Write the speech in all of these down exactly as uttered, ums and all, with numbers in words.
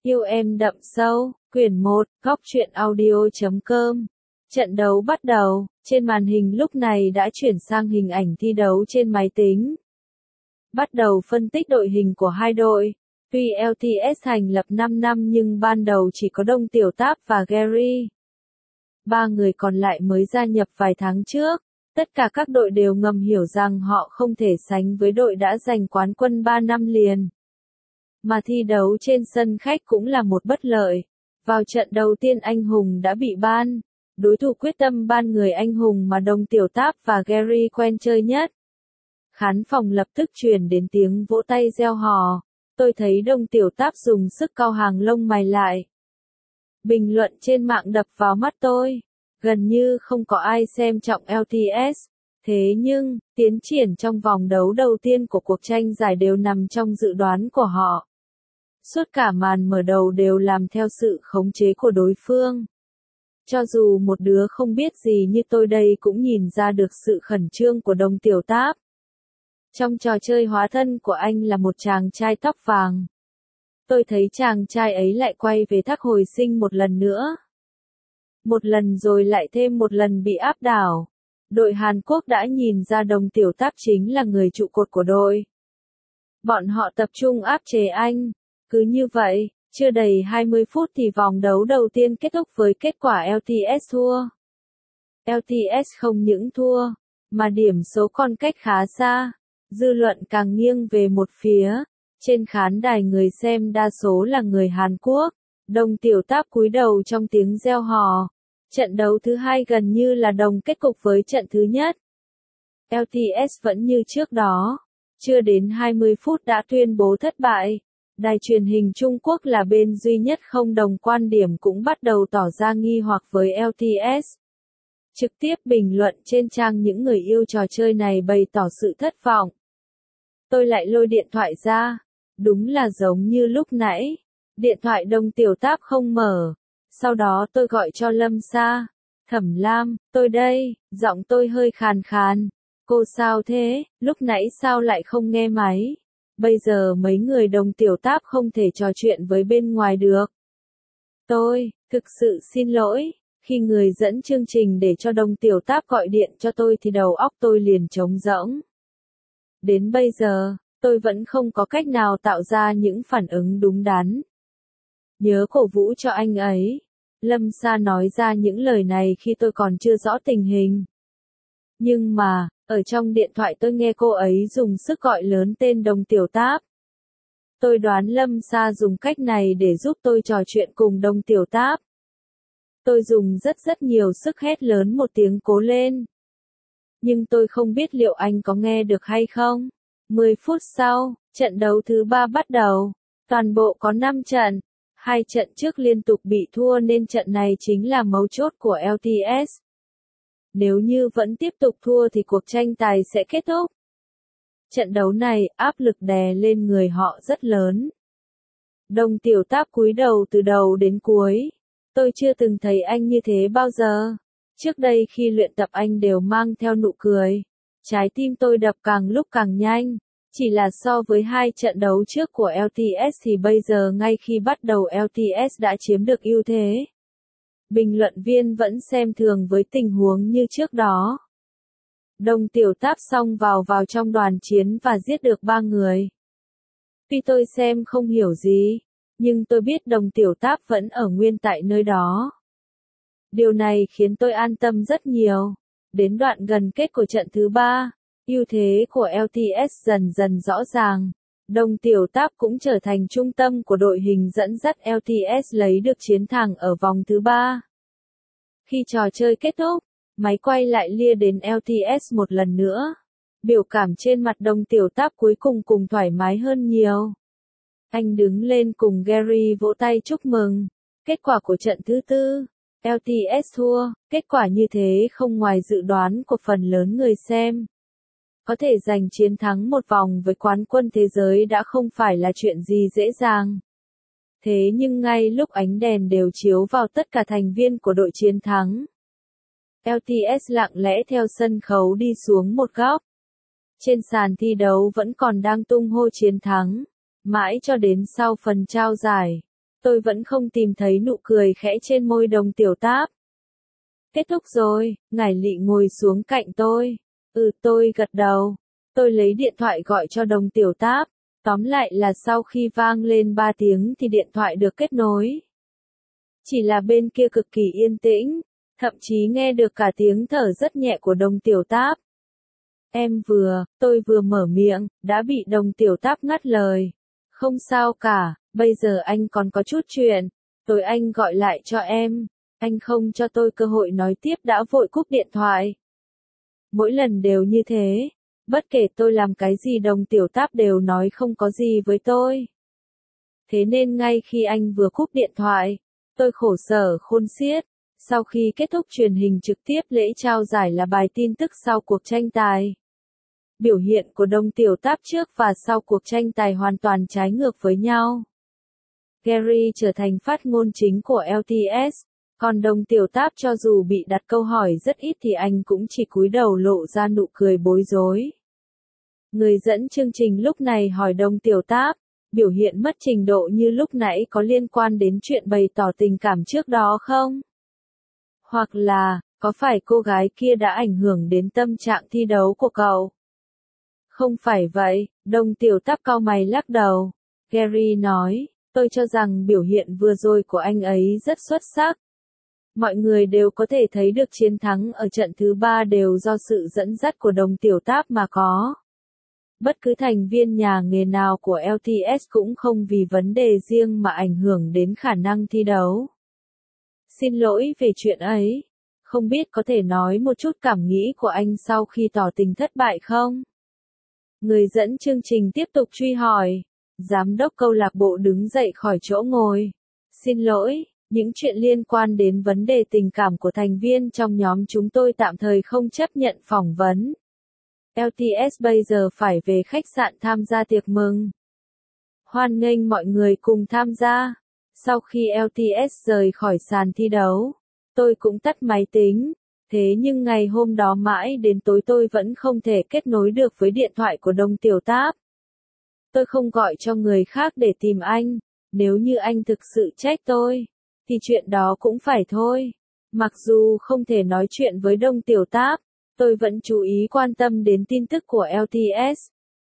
Yêu em đậm sâu, quyển một, góc truyện audio chấm com. Trận đấu bắt đầu, trên màn hình lúc này đã chuyển sang hình ảnh thi đấu trên máy tính. Bắt đầu phân tích đội hình của hai đội. Tuy lờ tê ét thành lập năm năm nhưng ban đầu chỉ có Đông Tiểu Táp và Gary. Ba người còn lại mới gia nhập vài tháng trước. Tất cả các đội đều ngầm hiểu rằng họ không thể sánh với đội đã giành quán quân ba năm liền. Mà thi đấu trên sân khách cũng là một bất lợi. Vào trận đầu tiên anh hùng đã bị ban. Đối thủ quyết tâm ban người anh hùng mà Đông Tiểu Táp và Gary quen chơi nhất. Khán phòng lập tức truyền đến tiếng vỗ tay reo hò. Tôi thấy Đông Tiểu Táp dùng sức cau hàng lông mày lại. Bình luận trên mạng đập vào mắt tôi. Gần như không có ai xem trọng lờ tê ét. Thế nhưng, tiến triển trong vòng đấu đầu tiên của cuộc tranh giải đều nằm trong dự đoán của họ. Suốt cả màn mở đầu đều làm theo sự khống chế của đối phương. Cho dù một đứa không biết gì như tôi đây cũng nhìn ra được sự khẩn trương của Đông Tiểu Táp. Trong trò chơi hóa thân của anh là một chàng trai tóc vàng. Tôi thấy chàng trai ấy lại quay về thác hồi sinh một lần nữa. Một lần rồi lại thêm một lần bị áp đảo. Đội Hàn Quốc đã nhìn ra Đông Tiểu Táp chính là người trụ cột của đội. Bọn họ tập trung áp chế anh. Cứ như vậy, chưa đầy hai mươi phút thì vòng đấu đầu tiên kết thúc với kết quả lờ tê ét thua. lờ tê ét không những thua, mà điểm số còn cách khá xa. Dư luận càng nghiêng về một phía. Trên khán đài người xem đa số là người Hàn Quốc. Đông Tiểu Táp cúi đầu trong tiếng reo hò. Trận đấu thứ hai gần như là đồng kết cục với trận thứ nhất. lờ tê ét vẫn như trước đó. Chưa đến hai mươi phút đã tuyên bố thất bại. Đài truyền hình Trung Quốc là bên duy nhất không đồng quan điểm cũng bắt đầu tỏ ra nghi hoặc với lờ tê ét. Trực tiếp bình luận trên trang những người yêu trò chơi này bày tỏ sự thất vọng. Tôi lại lôi điện thoại ra. Đúng là giống như lúc nãy. Điện thoại Đông Tiểu Táp không mở. Sau đó tôi gọi cho Lâm Sa. Thẩm Lam, tôi đây, giọng tôi hơi khàn khàn. Cô sao thế, lúc nãy sao lại không nghe máy? Bây giờ mấy người Đông Tiểu Táp không thể trò chuyện với bên ngoài được. Tôi, thực sự xin lỗi, khi người dẫn chương trình để cho Đông Tiểu Táp gọi điện cho tôi thì đầu óc tôi liền trống rỗng. Đến bây giờ, tôi vẫn không có cách nào tạo ra những phản ứng đúng đắn. Nhớ cổ vũ cho anh ấy. Lâm Sa nói ra những lời này khi tôi còn chưa rõ tình hình. Nhưng mà, ở trong điện thoại tôi nghe cô ấy dùng sức gọi lớn tên Đông Tiểu Táp. Tôi đoán Lâm Sa dùng cách này để giúp tôi trò chuyện cùng Đông Tiểu Táp. Tôi dùng rất rất nhiều sức hét lớn một tiếng cố lên. Nhưng tôi không biết liệu anh có nghe được hay không. mười phút sau, trận đấu thứ ba bắt đầu. Toàn bộ có năm trận. Hai trận trước liên tục bị thua nên trận này chính là mấu chốt của lờ tê ét. Nếu như vẫn tiếp tục thua thì cuộc tranh tài sẽ kết thúc. Trận đấu này áp lực đè lên người họ rất lớn. Đông Tiểu Táp cúi đầu từ đầu đến cuối. Tôi chưa từng thấy anh như thế bao giờ. Trước đây khi luyện tập anh đều mang theo nụ cười. Trái tim tôi đập càng lúc càng nhanh. Chỉ là so với hai trận đấu trước của lờ tê ét thì bây giờ ngay khi bắt đầu lờ tê ét đã chiếm được ưu thế. Bình luận viên vẫn xem thường với tình huống như trước đó. Đông Tiểu Táp xông vào vào trong đoàn chiến và giết được ba người. Tuy tôi xem không hiểu gì, nhưng tôi biết Đông Tiểu Táp vẫn ở nguyên tại nơi đó. Điều này khiến tôi an tâm rất nhiều. Đến đoạn gần kết của trận thứ ba, ưu thế của lờ tê ét dần dần rõ ràng. Đông Tiểu Táp cũng trở thành trung tâm của đội hình dẫn dắt lờ tê ét lấy được chiến thắng ở vòng thứ ba. Khi trò chơi kết thúc, máy quay lại lia đến lờ tê ét một lần nữa. Biểu cảm trên mặt Đông Tiểu Táp cuối cùng cùng thoải mái hơn nhiều. Anh đứng lên cùng Gary vỗ tay chúc mừng. Kết quả của trận thứ tư, lờ tê ét thua. Kết quả như thế không ngoài dự đoán của phần lớn người xem. Có thể giành chiến thắng một vòng với quán quân thế giới đã không phải là chuyện gì dễ dàng. Thế nhưng ngay lúc ánh đèn đều chiếu vào tất cả thành viên của đội chiến thắng, lờ tê ét lặng lẽ theo sân khấu đi xuống một góc. Trên sàn thi đấu vẫn còn đang tung hô chiến thắng, mãi cho đến sau phần trao giải. tôi vẫn không tìm thấy nụ cười khẽ trên môi Đồng Tiểu Táp. Kết thúc rồi, ngải Lị ngồi xuống cạnh tôi. Ừ, tôi gật đầu. Tôi lấy điện thoại gọi cho Đồng Tiểu Táp. Tóm lại là sau khi vang lên ba tiếng thì điện thoại được kết nối. Chỉ là bên kia cực kỳ yên tĩnh, thậm chí nghe được cả tiếng thở rất nhẹ của Đồng Tiểu Táp. Em vừa, tôi vừa mở miệng, đã bị Đồng Tiểu Táp ngắt lời. Không sao cả, bây giờ anh còn có chút chuyện, tối anh gọi lại cho em. Anh không cho tôi cơ hội nói tiếp đã vội cúp điện thoại. Mỗi lần đều như thế, bất kể tôi làm cái gì Đồng Tiểu Táp đều nói không có gì với tôi. Thế nên ngay khi anh vừa cúp điện thoại, tôi khổ sở khôn xiết. Sau khi kết thúc truyền hình trực tiếp lễ trao giải là bài tin tức sau cuộc tranh tài. Biểu hiện của Đồng Tiểu Táp trước và sau cuộc tranh tài hoàn toàn trái ngược với nhau. Gary trở thành phát ngôn chính của lờ tê ét, còn Đồng Tiểu Táp cho dù bị đặt câu hỏi rất ít thì anh cũng chỉ cúi đầu lộ ra nụ cười bối rối. Người dẫn chương trình lúc này hỏi Đồng Tiểu Táp, biểu hiện mất trình độ như lúc nãy có liên quan đến chuyện bày tỏ tình cảm trước đó không? Hoặc là, có phải cô gái kia đã ảnh hưởng đến tâm trạng thi đấu của cậu? Không phải vậy, Đồng Tiểu Táp cau mày lắc đầu. Gary nói, tôi cho rằng biểu hiện vừa rồi của anh ấy rất xuất sắc. Mọi người đều có thể thấy được chiến thắng ở trận thứ ba đều do sự dẫn dắt của Đồng Tiểu Táp mà có. Bất cứ thành viên nhà nghề nào của lờ tê ét cũng không vì vấn đề riêng mà ảnh hưởng đến khả năng thi đấu. Xin lỗi về chuyện ấy. Không biết có thể nói một chút cảm nghĩ của anh sau khi tỏ tình thất bại không? Người dẫn chương trình tiếp tục truy hỏi. Giám đốc câu lạc bộ đứng dậy khỏi chỗ ngồi. Xin lỗi, những chuyện liên quan đến vấn đề tình cảm của thành viên trong nhóm chúng tôi tạm thời không chấp nhận phỏng vấn. lờ tê ét bây giờ phải về khách sạn tham gia tiệc mừng. Hoan nghênh mọi người cùng tham gia. Sau khi lờ tê ét rời khỏi sàn thi đấu, tôi cũng tắt máy tính. Thế nhưng ngày hôm đó mãi đến tối tôi vẫn không thể kết nối được với điện thoại của Đồng Tiểu Táp. Tôi không gọi cho người khác để tìm anh. Nếu như anh thực sự trách tôi, thì chuyện đó cũng phải thôi. Mặc dù không thể nói chuyện với Đồng Tiểu Táp, tôi vẫn chú ý quan tâm đến tin tức của lờ tê ét.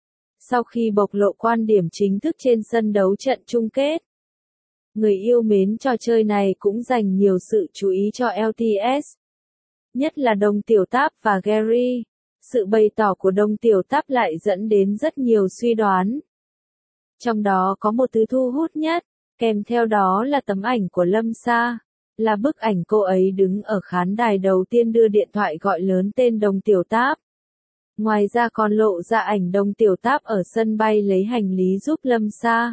Sau khi bộc lộ quan điểm chính thức trên sân đấu trận chung kết, người yêu mến trò chơi này cũng dành nhiều sự chú ý cho lờ tê ét. Nhất là Đồng Tiểu Táp và Gary. Sự bày tỏ của Đồng Tiểu Táp lại dẫn đến rất nhiều suy đoán. Trong đó có một thứ thu hút nhất, kèm theo đó là tấm ảnh của Lâm Sa. Là bức ảnh cô ấy đứng ở khán đài đầu tiên đưa điện thoại gọi lớn tên Đồng Tiểu Táp. Ngoài ra còn lộ ra ảnh Đồng Tiểu Táp ở sân bay lấy hành lý giúp Lâm Sa.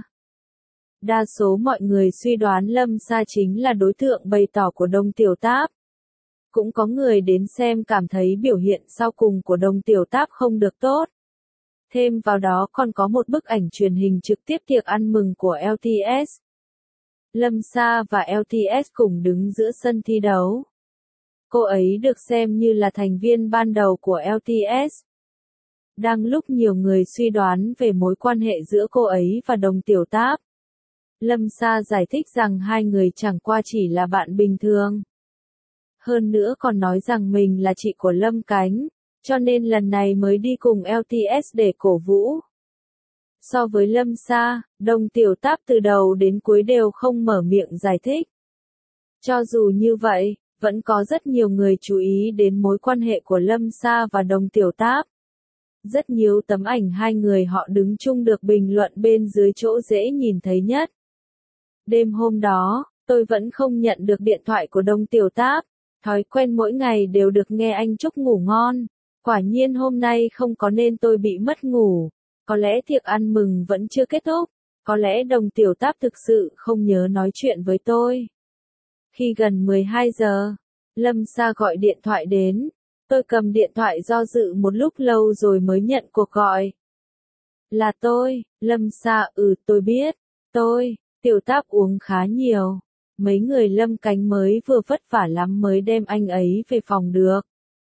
Đa số mọi người suy đoán Lâm Sa chính là đối tượng bày tỏ của Đồng Tiểu Táp. Cũng có người đến xem cảm thấy biểu hiện sau cùng của Đồng Tiểu Táp không được tốt. Thêm vào đó còn có một bức ảnh truyền hình trực tiếp tiệc ăn mừng của lờ tê ét. Lâm Sa và lờ tê ét cùng đứng giữa sân thi đấu. Cô ấy được xem như là thành viên ban đầu của lờ tê ét. Đang lúc nhiều người suy đoán về mối quan hệ giữa cô ấy và Đồng Tiểu Táp, Lâm Sa giải thích rằng hai người chẳng qua chỉ là bạn bình thường. Hơn nữa còn nói rằng mình là chị của Lâm Cánh, cho nên lần này mới đi cùng lờ tê ét để cổ vũ. So với Lâm Sa, Đồng Tiểu Táp từ đầu đến cuối đều không mở miệng giải thích. Cho dù như vậy, vẫn có rất nhiều người chú ý đến mối quan hệ của Lâm Sa và Đồng Tiểu Táp. Rất nhiều tấm ảnh hai người họ đứng chung được bình luận bên dưới chỗ dễ nhìn thấy nhất. Đêm hôm đó, tôi vẫn không nhận được điện thoại của Đồng Tiểu Táp. Thói quen mỗi ngày đều được nghe anh chúc ngủ ngon. Quả nhiên hôm nay không có nên tôi bị mất ngủ. Có lẽ tiệc ăn mừng vẫn chưa kết thúc. Có lẽ Đồng Tiểu Táp thực sự không nhớ nói chuyện với tôi. Khi gần mười hai giờ, Lâm Sa gọi điện thoại đến. Tôi cầm điện thoại do dự một lúc lâu rồi mới nhận cuộc gọi. Là tôi, Lâm Sa. Ừ, tôi biết. Tôi, Tiểu Táp uống khá nhiều. Mấy người Lâm Cánh mới vừa vất vả lắm mới đem anh ấy về phòng được.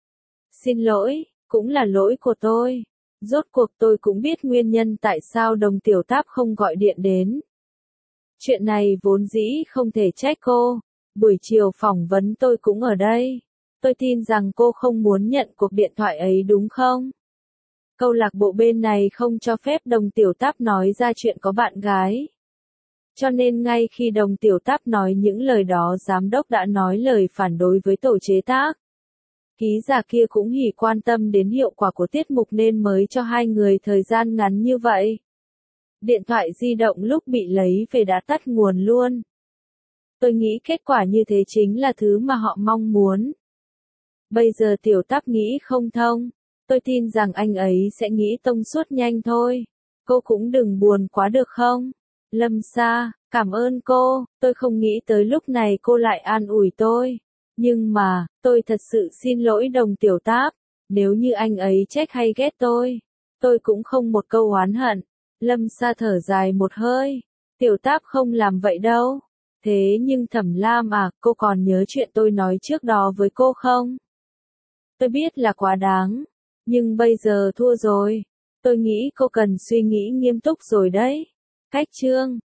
Xin lỗi, cũng là lỗi của tôi. Rốt cuộc tôi cũng biết nguyên nhân tại sao Đồng Tiểu Táp không gọi điện đến. Chuyện này vốn dĩ không thể trách cô. Buổi chiều phỏng vấn tôi cũng ở đây. Tôi tin rằng cô không muốn nhận cuộc điện thoại ấy đúng không? Câu lạc bộ bên này không cho phép Đồng Tiểu Táp nói ra chuyện có bạn gái. Cho nên ngay khi Đồng Tiểu Táp nói những lời đó, giám đốc đã nói lời phản đối với tổ chế tác. Ký giả kia cũng hỉ quan tâm đến hiệu quả của tiết mục nên mới cho hai người thời gian ngắn như vậy. Điện thoại di động lúc bị lấy về đã tắt nguồn luôn. Tôi nghĩ kết quả như thế chính là thứ mà họ mong muốn. Bây giờ Tiểu Táp nghĩ không thông. Tôi tin rằng anh ấy sẽ nghĩ thông suốt nhanh thôi. Cô cũng đừng buồn quá được không? Lâm Sa, cảm ơn cô, tôi không nghĩ tới lúc này cô lại an ủi tôi. Nhưng mà, tôi thật sự xin lỗi Đồng Tiểu Táp. Nếu như anh ấy trách hay ghét tôi, tôi cũng không một câu oán hận. Lâm Sa thở dài một hơi. Tiểu Táp không làm vậy đâu. Thế nhưng Thẩm Lam à, cô còn nhớ chuyện tôi nói trước đó với cô không? Tôi biết là quá đáng. Nhưng bây giờ thua rồi. Tôi nghĩ cô cần suy nghĩ nghiêm túc rồi đấy. Cách chương